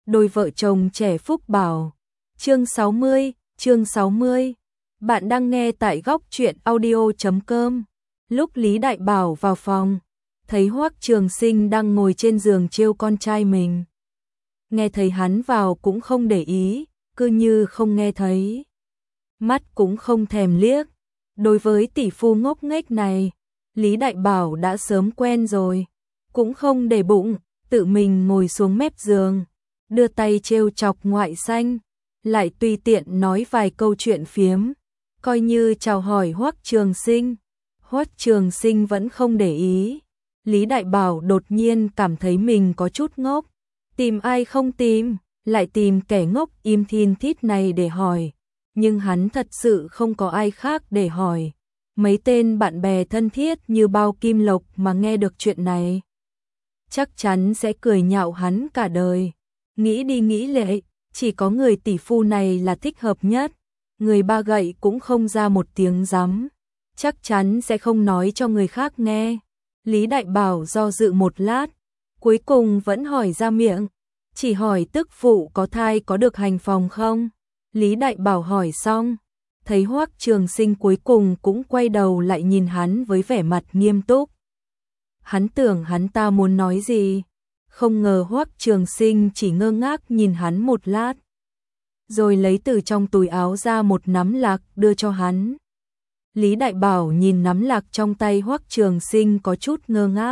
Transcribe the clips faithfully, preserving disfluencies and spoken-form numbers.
đôi vợ chồng trẻ Phúc Bảo. Chương sáu mươi, chương sáu mươi. Bạn đang nghe tại góc truyện audio chấm com. Lúc Lý Đại Bảo vào phòng, thấy Hoắc Trường Sinh đang ngồi trên giường trêu con trai mình. Nghe thấy hắn vào cũng không để ý, cứ như không nghe thấy. Mắt cũng không thèm liếc. Đối với tỷ phu ngốc nghếch này, Lý Đại Bảo đã sớm quen rồi, cũng không để bụng, tự mình ngồi xuống mép giường, đưa tay trêu chọc ngoại xanh, lại tùy tiện nói vài câu chuyện phiếm, coi như chào hỏi Hoắc Trường Sinh. Hoắc Trường Sinh vẫn không để ý. Lý Đại Bảo đột nhiên cảm thấy mình có chút ngốc, tìm ai không tìm, lại tìm kẻ ngốc im thin thít này để hỏi, nhưng hắn thật sự không có ai khác để hỏi. Mấy tên bạn bè thân thiết như Bao Kim Lộc mà nghe được chuyện này, chắc chắn sẽ cười nhạo hắn cả đời. Nghĩ đi nghĩ lại, chỉ có người tỷ phu này là thích hợp nhất. Người ba gậy cũng không ra một tiếng rắm, chắc chắn sẽ không nói cho người khác nghe. Lý Đại Bảo do dự một lát, cuối cùng vẫn hỏi ra miệng, chỉ hỏi tức phụ có thai có được hành phòng không? Lý Đại Bảo hỏi xong, thấy Hoắc Trường Sinh cuối cùng cũng quay đầu lại nhìn hắn với vẻ mặt nghiêm túc. Hắn tưởng hắn ta muốn nói gì, không ngờ Hoắc Trường Sinh chỉ ngơ ngác nhìn hắn một lát, rồi lấy từ trong túi áo ra một nắm lạc đưa cho hắn. Lý Đại Bảo nhìn nắm lạc trong tay Hoắc Trường Sinh có chút ngơ ngác.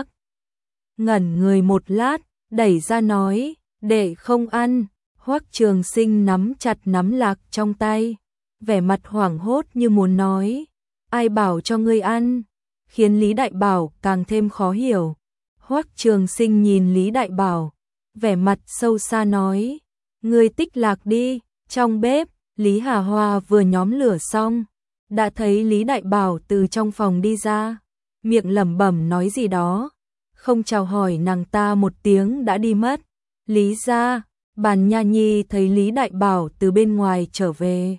Ngẩn người một lát, đẩy ra nói, để không ăn. Hoắc Trường Sinh nắm chặt nắm lạc trong tay, vẻ mặt hoảng hốt như muốn nói, ai bảo cho ngươi ăn, khiến Lý Đại Bảo càng thêm khó hiểu. Hoắc Trường Sinh nhìn Lý Đại Bảo, vẻ mặt sâu xa nói, ngươi tích lạc đi. Trong bếp, Lý Hà Hoa vừa nhóm lửa xong, đã thấy Lý Đại Bảo từ trong phòng đi ra, miệng lẩm bẩm nói gì đó, không chào hỏi nàng ta một tiếng đã đi mất. Lý gia, Bàn Nha Nhi thấy Lý Đại Bảo từ bên ngoài trở về,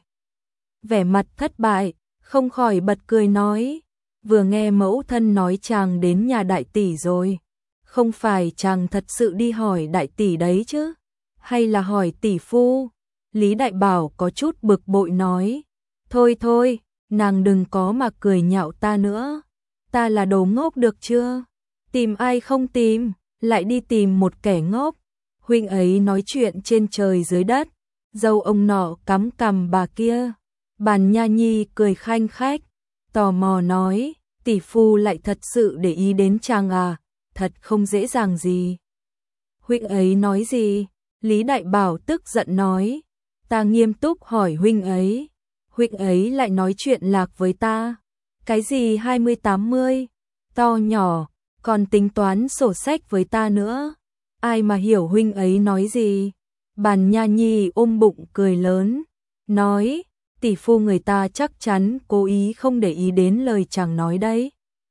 vẻ mặt thất bại, không khỏi bật cười nói, vừa nghe mẫu thân nói chàng đến nhà đại tỷ rồi, không phải chàng thật sự đi hỏi đại tỷ đấy chứ, hay là hỏi tỷ phu? Lý Đại Bảo có chút bực bội nói, thôi thôi, nàng đừng có mà cười nhạo ta nữa, ta là đồ ngốc được chưa? Tìm ai không tìm, lại đi tìm một kẻ ngốc. Huynh ấy nói chuyện trên trời dưới đất, dâu ông nọ cắm cằm bà kia. Bàn Nha Nhi cười khanh khách, tò mò nói, tỷ phu lại thật sự để ý đến chàng à, thật không dễ dàng gì. Huynh ấy nói gì? Lý Đại Bảo tức giận nói, ta nghiêm túc hỏi huynh ấy, huynh ấy lại nói chuyện lạc với ta. Cái gì hai mươi tám mươi, to nhỏ, còn tính toán sổ sách với ta nữa. Ai mà hiểu huynh ấy nói gì? Bàn Nha Nhi ôm bụng cười lớn, nói, tỷ phu người ta chắc chắn cố ý không để ý đến lời chàng nói đấy.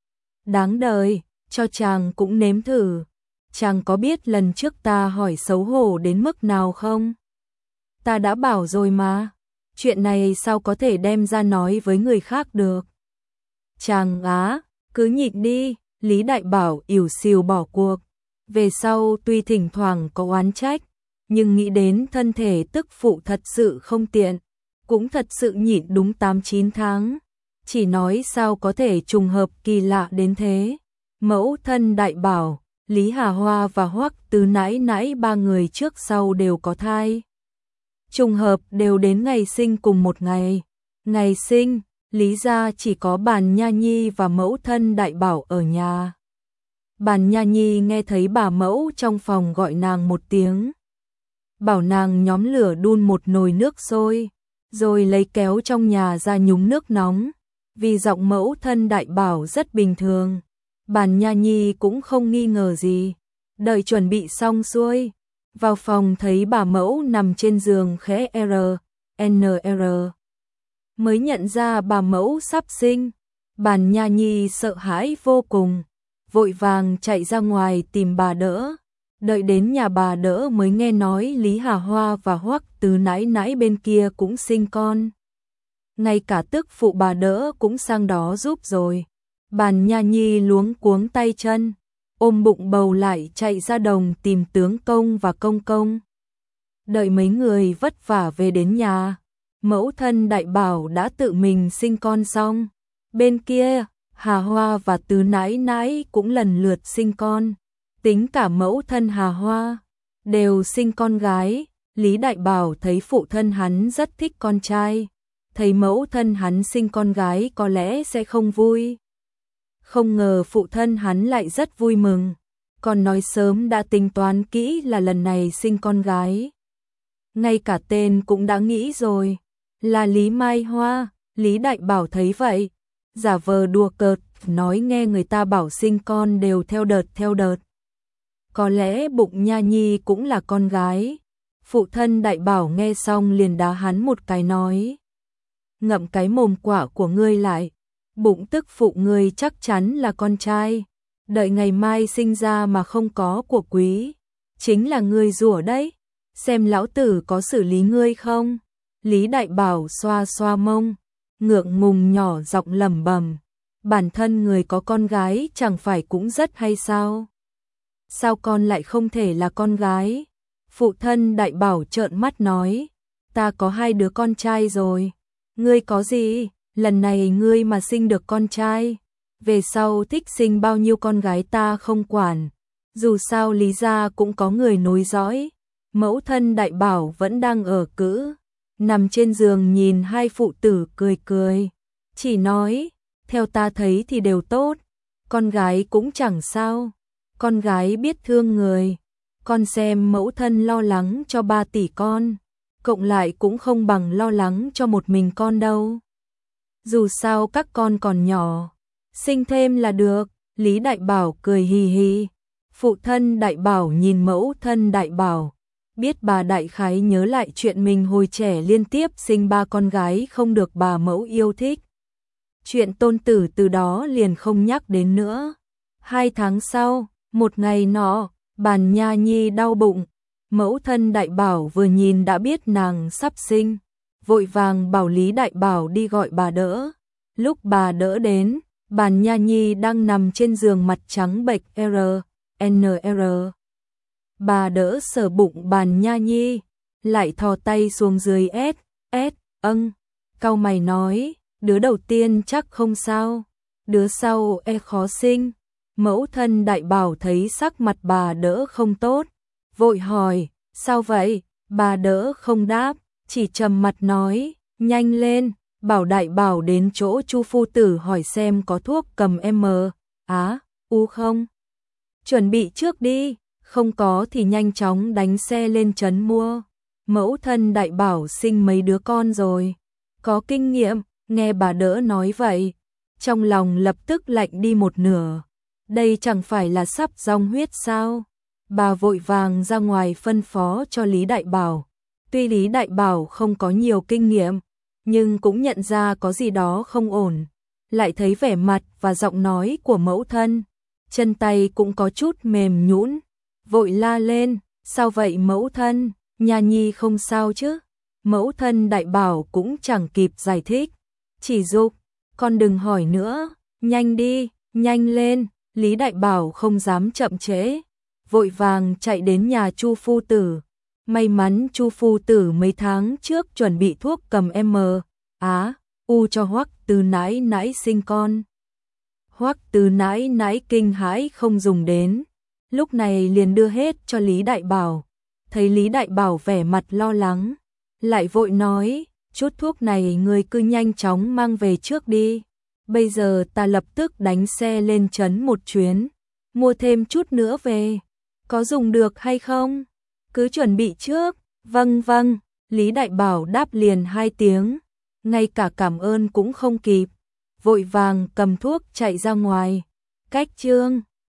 Đáng đời, cho chàng cũng nếm thử. Chàng có biết lần trước ta hỏi xấu hổ đến mức nào không? Ta đã bảo rồi mà, chuyện này sao có thể đem ra nói với người khác được. Chàng á, cứ nhịn đi. Lý Đại Bảo ỉu xìu bỏ cuộc. Về sau tuy thỉnh thoảng có oán trách, nhưng nghĩ đến thân thể tức phụ thật sự không tiện, cũng thật sự nhịn đúng tám chín tháng. Chỉ nói sao có thể trùng hợp kỳ lạ đến thế. Mẫu thân Đại Bảo, Lý Hà Hoa và Hoắc Tứ nãi nãi ba người trước sau đều có thai. Trùng hợp đều đến ngày sinh cùng một ngày. Ngày sinh, Lý gia chỉ có Bàn Nha Nhi và mẫu thân Đại Bảo ở nhà. Bàn Nha Nhi nghe thấy bà mẫu trong phòng gọi nàng một tiếng, bảo nàng nhóm lửa đun một nồi nước sôi, rồi lấy kéo trong nhà ra nhúng nước nóng. Vì giọng mẫu thân Đại Bảo rất bình thường, Bàn Nha Nhi cũng không nghi ngờ gì. Đợi chuẩn bị xong xuôi, vào phòng thấy bà mẫu nằm trên giường khẽ R, N R. Mới nhận ra bà mẫu sắp sinh. Bàn Nha Nhi sợ hãi vô cùng, vội vàng chạy ra ngoài tìm bà đỡ. Đợi đến nhà bà đỡ mới nghe nói Lý Hà Hoa và Hoắc Tứ nãi nãi bên kia cũng sinh con. Ngay cả tức phụ bà đỡ cũng sang đó giúp rồi. Bàn Nha Nhi luống cuống tay chân, ôm bụng bầu lại chạy ra đồng tìm tướng công và công công. Đợi mấy người vất vả về đến nhà, mẫu thân Đại Bảo đã tự mình sinh con xong. Bên kia, Hà Hoa và Tứ Nãi Nãi cũng lần lượt sinh con. Tính cả mẫu thân Hà Hoa đều sinh con gái. Lý Đại Bảo thấy phụ thân hắn rất thích con trai, thấy mẫu thân hắn sinh con gái có lẽ sẽ không vui. Không ngờ phụ thân hắn lại rất vui mừng, còn nói sớm đã tính toán kỹ là lần này sinh con gái. Ngay cả tên cũng đã nghĩ rồi, là Lý Mai Hoa. Lý Đại Bảo thấy vậy, giả vờ đùa cợt, nói nghe người ta bảo sinh con đều theo đợt theo đợt. Có lẽ bụng Nha Nhi cũng là con gái. Phụ thân Đại Bảo nghe xong liền đá hắn một cái nói: ngậm cái mồm quả của ngươi lại, bụng tức phụ ngươi chắc chắn là con trai. Đợi ngày mai sinh ra mà không có của quý, chính là ngươi rủa đấy, xem lão tử có xử lý ngươi không. Lý Đại Bảo xoa xoa mông, ngượng ngùng nhỏ giọng lẩm bẩm, bản thân người có con gái chẳng phải cũng rất hay sao? Sao con lại không thể là con gái? Phụ thân Đại Bảo trợn mắt nói, ta có hai đứa con trai rồi. Ngươi có gì? Lần này ngươi mà sinh được con trai, về sau thích sinh bao nhiêu con gái ta không quản. Dù sao Lý gia cũng có người nối dõi. Mẫu thân Đại Bảo vẫn đang ở cữ, nằm trên giường nhìn hai phụ tử cười cười. Chỉ nói, theo ta thấy thì đều tốt, con gái cũng chẳng sao. Con gái biết thương người, con xem mẫu thân lo lắng cho ba tỷ con, cộng lại cũng không bằng lo lắng cho một mình con đâu. Dù sao các con còn nhỏ, sinh thêm là được. Lý Đại Bảo cười hì hì. Phụ thân Đại Bảo nhìn mẫu thân Đại Bảo, biết bà đại khái nhớ lại chuyện mình hồi trẻ liên tiếp sinh ba con gái không được bà mẫu yêu thích. Chuyện tôn tử từ đó liền không nhắc đến nữa. Hai tháng sau, một ngày nọ, Bàn Nha Nhi đau bụng. Mẫu thân Đại Bảo vừa nhìn đã biết nàng sắp sinh, vội vàng bảo Lý Đại Bảo đi gọi bà đỡ. Lúc bà đỡ đến, Bàn Nha Nhi đang nằm trên giường mặt trắng bệch R, N R. Bà đỡ sờ bụng Bàn Nha Nhi, lại thò tay xuống dưới S, S, âng, cau mày nói, đứa đầu tiên chắc không sao, đứa sau e khó sinh. Mẫu thân Đại Bảo thấy sắc mặt bà đỡ không tốt, vội hỏi, sao vậy? Bà đỡ không đáp, chỉ trầm mặt nói, nhanh lên, bảo Đại Bảo đến chỗ Chu phu tử hỏi xem có thuốc cầm M, Á, U không? Chuẩn bị trước đi, không có thì nhanh chóng đánh xe lên trấn mua. Mẫu thân Đại Bảo sinh mấy đứa con rồi, có kinh nghiệm. Nghe bà đỡ nói vậy, trong lòng lập tức lạnh đi một nửa. Đây chẳng phải là sắp rong huyết sao? Bà vội vàng ra ngoài phân phó cho Lý Đại Bảo. Tuy Lý Đại Bảo không có nhiều kinh nghiệm, nhưng cũng nhận ra có gì đó không ổn. Lại thấy vẻ mặt và giọng nói của mẫu thân, chân tay cũng có chút mềm nhũn, vội la lên, sao vậy mẫu thân? Nha Nhi không sao chứ? Mẫu thân Đại Bảo cũng chẳng kịp giải thích, chỉ dục, con đừng hỏi nữa, nhanh đi, nhanh lên. Lý Đại Bảo không dám chậm trễ, vội vàng chạy đến nhà Chu phu tử. May mắn Chu phu tử mấy tháng trước chuẩn bị thuốc cầm M, Á, U cho Hoắc Tứ Nãi Nãi sinh con. Hoắc Tứ Nãi Nãi kinh hãi không dùng đến, lúc này liền đưa hết cho Lý Đại Bảo. Thấy Lý Đại Bảo vẻ mặt lo lắng, lại vội nói, chút thuốc này người cứ nhanh chóng mang về trước đi. Bây giờ ta lập tức đánh xe lên trấn một chuyến, mua thêm chút nữa về. Có dùng được hay không? Cứ chuẩn bị trước. Vâng vâng, Lý Đại Bảo đáp liền hai tiếng, ngay cả cảm ơn cũng không kịp, vội vàng cầm thuốc chạy ra ngoài. Cách chương